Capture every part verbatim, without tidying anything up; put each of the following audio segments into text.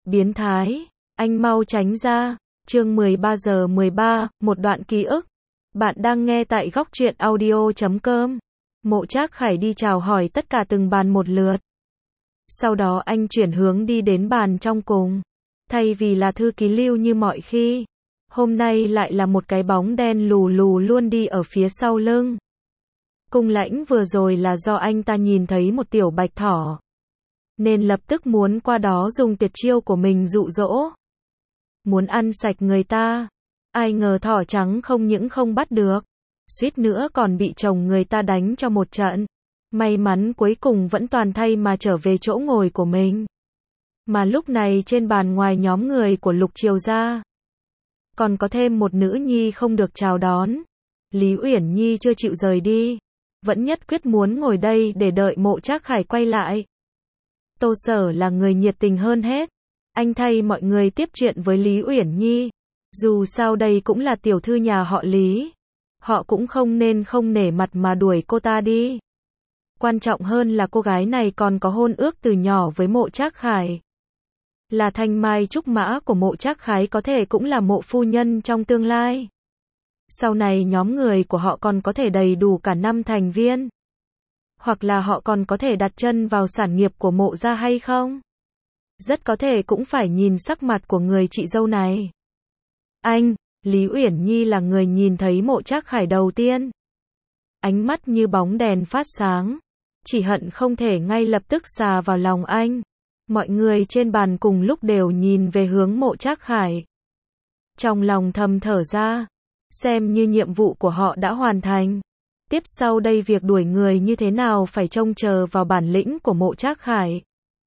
Biến thái, anh mau tránh ra. Chương mười ba giờ mười ba, một đoạn ký ức. Bạn đang nghe tại góc truyện audio chấm com. Mộ Trác Khải đi chào hỏi tất cả từng bàn một lượt. Sau đó anh chuyển hướng đi đến bàn trong cùng. Thay vì là thư ký Lưu như mọi khi, hôm nay lại là một cái bóng đen lù lù luôn đi ở phía sau lưng. Cung Lãnh vừa rồi là do anh ta nhìn thấy một tiểu bạch thỏ, nên lập tức muốn qua đó dùng tuyệt chiêu của mình dụ dỗ. Muốn ăn sạch người ta. Ai ngờ thỏ trắng không những không bắt được, suýt nữa còn bị chồng người ta đánh cho một trận. May mắn cuối cùng vẫn toàn thay mà trở về chỗ ngồi của mình. Mà lúc này trên bàn ngoài nhóm người của Lục Triều ra, còn có thêm một nữ nhi không được chào đón. Lý Uyển Nhi chưa chịu rời đi, vẫn nhất quyết muốn ngồi đây để đợi Mộ Trác Khải quay lại. Tô Sở là người nhiệt tình hơn hết. Anh thay mọi người tiếp chuyện với Lý Uyển Nhi. Dù sao đây cũng là tiểu thư nhà họ Lý, họ cũng không nên không nể mặt mà đuổi cô ta đi. Quan trọng hơn là cô gái này còn có hôn ước từ nhỏ với Mộ Trác Khải. Là thanh mai trúc mã của Mộ Trác Khải, có thể cũng là mộ phu nhân trong tương lai. Sau này nhóm người của họ còn có thể đầy đủ cả năm thành viên. Hoặc là họ còn có thể đặt chân vào sản nghiệp của Mộ gia hay không? Rất có thể cũng phải nhìn sắc mặt của người chị dâu này. Anh, Lý Uyển Nhi là người nhìn thấy Mộ Trác Khải đầu tiên. Ánh mắt như bóng đèn phát sáng, chỉ hận không thể ngay lập tức xà vào lòng anh. Mọi người trên bàn cùng lúc đều nhìn về hướng Mộ Trác Khải. Trong lòng thầm thở ra, xem như nhiệm vụ của họ đã hoàn thành. Tiếp sau đây việc đuổi người như thế nào phải trông chờ vào bản lĩnh của Mộ Trác Khải.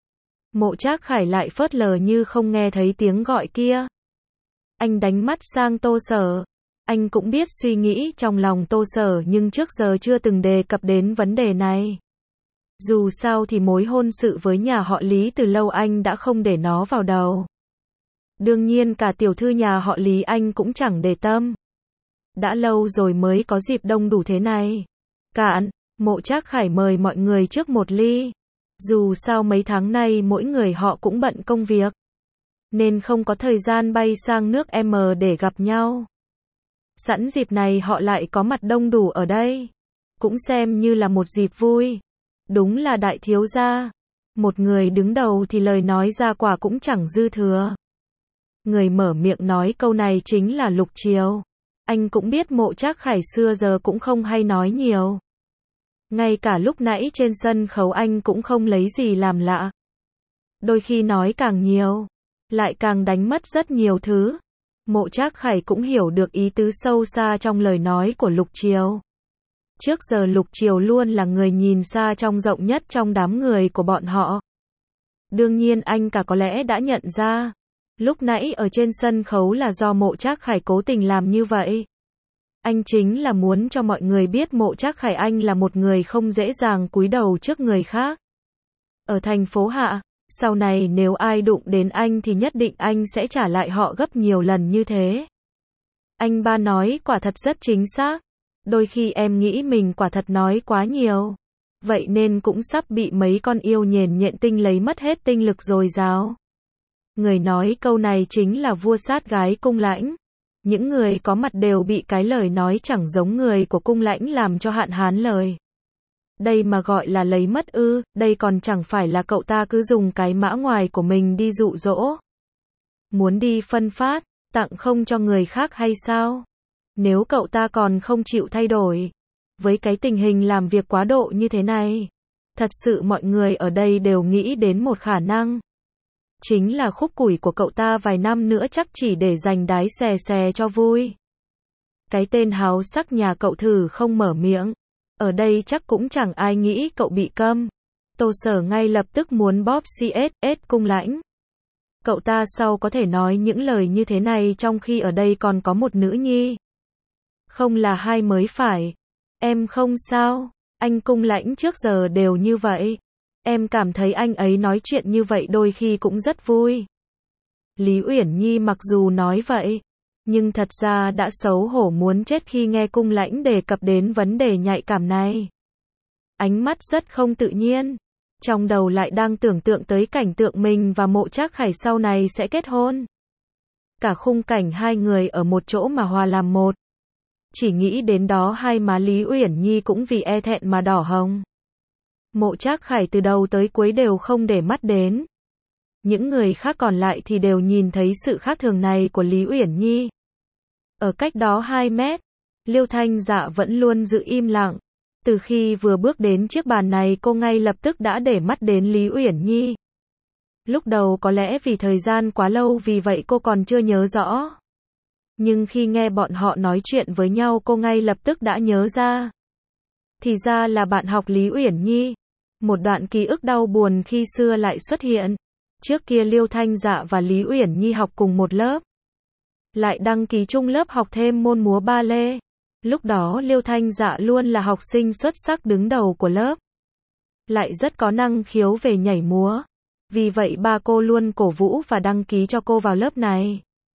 Mộ Trác Khải lại phớt lờ như không nghe thấy tiếng gọi kia. Anh đánh mắt sang Tô Sở. Anh cũng biết suy nghĩ trong lòng Tô Sở nhưng trước giờ chưa từng đề cập đến vấn đề này. Dù sao thì mối hôn sự với nhà họ Lý từ lâu anh đã không để nó vào đầu. Đương nhiên cả tiểu thư nhà họ Lý anh cũng chẳng để tâm. Đã lâu rồi mới có dịp đông đủ thế này. Cạn, Mộ Trác Khải mời mọi người trước một ly. Dù sao mấy tháng nay mỗi người họ cũng bận công việc, nên không có thời gian bay sang nước M để gặp nhau. Sẵn dịp này họ lại có mặt đông đủ ở đây, cũng xem như là một dịp vui. Đúng là đại thiếu gia, một người đứng đầu thì lời nói ra quả cũng chẳng dư thừa. Người mở miệng nói câu này chính là Lục Triều. Anh cũng biết Mộ Trác Khải xưa giờ cũng không hay nói nhiều. Ngay cả lúc nãy trên sân khấu anh cũng không lấy gì làm lạ. Đôi khi nói càng nhiều, lại càng đánh mất rất nhiều thứ. Mộ Trác Khải cũng hiểu được ý tứ sâu xa trong lời nói của Lục Triều. Trước giờ Lục Triều luôn là người nhìn xa trông rộng nhất trong đám người của bọn họ. Đương nhiên anh cả có lẽ đã nhận ra, lúc nãy ở trên sân khấu là do Mộ Trác Khải cố tình làm như vậy. Anh chính là muốn cho mọi người biết Mộ Trác Khải anh là một người không dễ dàng cúi đầu trước người khác. Ở thành phố Hạ, sau này nếu ai đụng đến anh thì nhất định anh sẽ trả lại họ gấp nhiều lần như thế. Anh ba nói quả thật rất chính xác. Đôi khi em nghĩ mình quả thật nói quá nhiều. Vậy nên cũng sắp bị mấy con yêu nhền nhện tinh lấy mất hết tinh lực dồi dào. Người nói câu này chính là vua sát gái Cung Lãnh. Những người có mặt đều bị cái lời nói chẳng giống người của Cung Lãnh làm cho hạn hán lời. Đây mà gọi là lấy mất ư, đây còn chẳng phải là cậu ta cứ dùng cái mã ngoài của mình đi dụ dỗ. Muốn đi phân phát, tặng không cho người khác hay sao? Nếu cậu ta còn không chịu thay đổi, với cái tình hình làm việc quá độ như thế này, thật sự mọi người ở đây đều nghĩ đến một khả năng. Chính là khúc củi của cậu ta vài năm nữa chắc chỉ để dành đái xè xè cho vui. Cái tên háo sắc nhà cậu thử không mở miệng. Ở đây chắc cũng chẳng ai nghĩ cậu bị câm. Tô Sở ngay lập tức muốn bóp xét ét Cung Lãnh. Cậu ta sao có thể nói những lời như thế này trong khi ở đây còn có một nữ nhi? Không là hai mới phải. Em không sao, anh Cung Lãnh trước giờ đều như vậy. Em cảm thấy anh ấy nói chuyện như vậy đôi khi cũng rất vui. Lý Uyển Nhi mặc dù nói vậy, nhưng thật ra đã xấu hổ muốn chết khi nghe Cung Lãnh đề cập đến vấn đề nhạy cảm này. Ánh mắt rất không tự nhiên. Trong đầu lại đang tưởng tượng tới cảnh tượng mình và Mộ Trác Khải sau này sẽ kết hôn. Cả khung cảnh hai người ở một chỗ mà hòa làm một. Chỉ nghĩ đến đó hai má Lý Uyển Nhi cũng vì e thẹn mà đỏ hồng. Mộ Trác Khải từ đầu tới cuối đều không để mắt đến. Những người khác còn lại thì đều nhìn thấy sự khác thường này của Lý Uyển Nhi. Ở cách đó hai mét, Liêu Thanh Dạ vẫn luôn giữ im lặng. Từ khi vừa bước đến chiếc bàn này cô ngay lập tức đã để mắt đến Lý Uyển Nhi. Lúc đầu có lẽ vì thời gian quá lâu vì vậy cô còn chưa nhớ rõ. Nhưng khi nghe bọn họ nói chuyện với nhau cô ngay lập tức đã nhớ ra. Thì ra là bạn học Lý Uyển Nhi. Một đoạn ký ức đau buồn khi xưa lại xuất hiện. Trước kia Liêu Thanh Dạ và Lý Uyển Nhi học cùng một lớp. Lại đăng ký chung lớp học thêm môn múa ba lê. Lúc đó Liêu Thanh Dạ luôn là học sinh xuất sắc đứng đầu của lớp. Lại rất có năng khiếu về nhảy múa. Vì vậy ba cô luôn cổ vũ và đăng ký cho cô vào lớp này.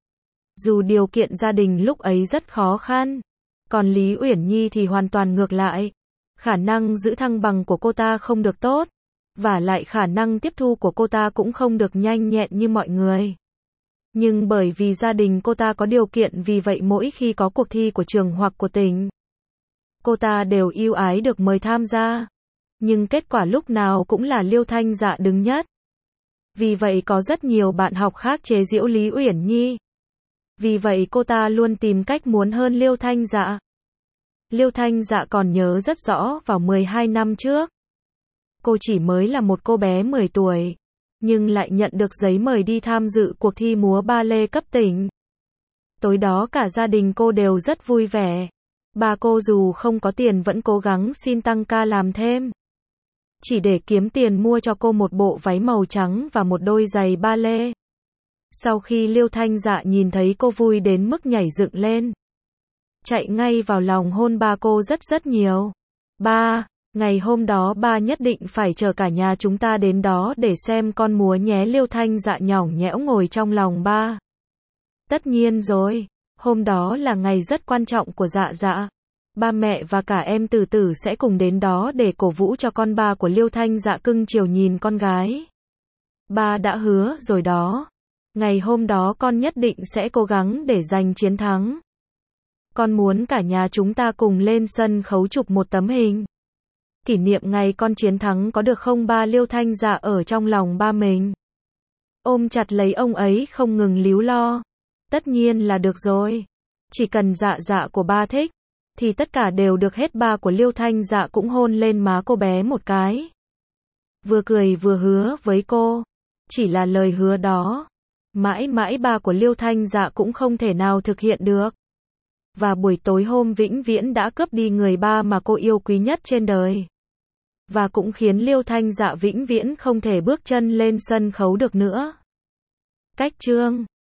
Dù điều kiện gia đình lúc ấy rất khó khăn. Còn Lý Uyển Nhi thì hoàn toàn ngược lại. Khả năng giữ thăng bằng của cô ta không được tốt. Và lại khả năng tiếp thu của cô ta cũng không được nhanh nhẹn như mọi người. Nhưng bởi vì gia đình cô ta có điều kiện vì vậy mỗi khi có cuộc thi của trường hoặc của tỉnh, cô ta đều ưu ái được mời tham gia. Nhưng kết quả lúc nào cũng là Liêu Thanh Dạ đứng nhất. Vì vậy có rất nhiều bạn học khác chế giễu Lý Uyển Nhi. Vì vậy cô ta luôn tìm cách muốn hơn Liêu Thanh Dạ. Liêu Thanh Dạ còn nhớ rất rõ vào mười hai năm trước. Cô chỉ mới là một cô bé mười tuổi. Nhưng lại nhận được giấy mời đi tham dự cuộc thi múa ba lê cấp tỉnh. Tối đó cả gia đình cô đều rất vui vẻ. Bà cô dù không có tiền vẫn cố gắng xin tăng ca làm thêm. Chỉ để kiếm tiền mua cho cô một bộ váy màu trắng và một đôi giày ba lê. Sau khi Liêu Thanh Dạ nhìn thấy cô vui đến mức nhảy dựng lên. Chạy ngay vào lòng hôn ba cô rất rất nhiều. Ba, ngày hôm đó ba nhất định phải chờ cả nhà chúng ta đến đó để xem con múa nhé. Liêu Thanh Dạ nhõng nhẽo ngồi trong lòng ba. Tất nhiên rồi, hôm đó là ngày rất quan trọng của Dạ Dạ. Ba mẹ và cả em Tử Tử sẽ cùng đến đó để cổ vũ cho con. Ba của Liêu Thanh Dạ cưng chiều nhìn con gái. Ba đã hứa rồi đó. Ngày hôm đó con nhất định sẽ cố gắng để giành chiến thắng. Con muốn cả nhà chúng ta cùng lên sân khấu chụp một tấm hình. Kỷ niệm ngày con chiến thắng có được không? Ba Liêu Thanh Dạ ở trong lòng ba mình. Ôm chặt lấy ông ấy không ngừng líu lo. Tất nhiên là được rồi. Chỉ cần Dạ Dạ của ba thích. Thì tất cả đều được hết. Ba của Liêu Thanh Dạ cũng hôn lên má cô bé một cái. Vừa cười vừa hứa với cô. Chỉ là lời hứa đó. Mãi mãi ba của Liêu Thanh Dạ cũng không thể nào thực hiện được. Và buổi tối hôm vĩnh viễn đã cướp đi người ba mà cô yêu quý nhất trên đời. Và cũng khiến Liêu Thanh Dạ vĩnh viễn không thể bước chân lên sân khấu được nữa. Cách chương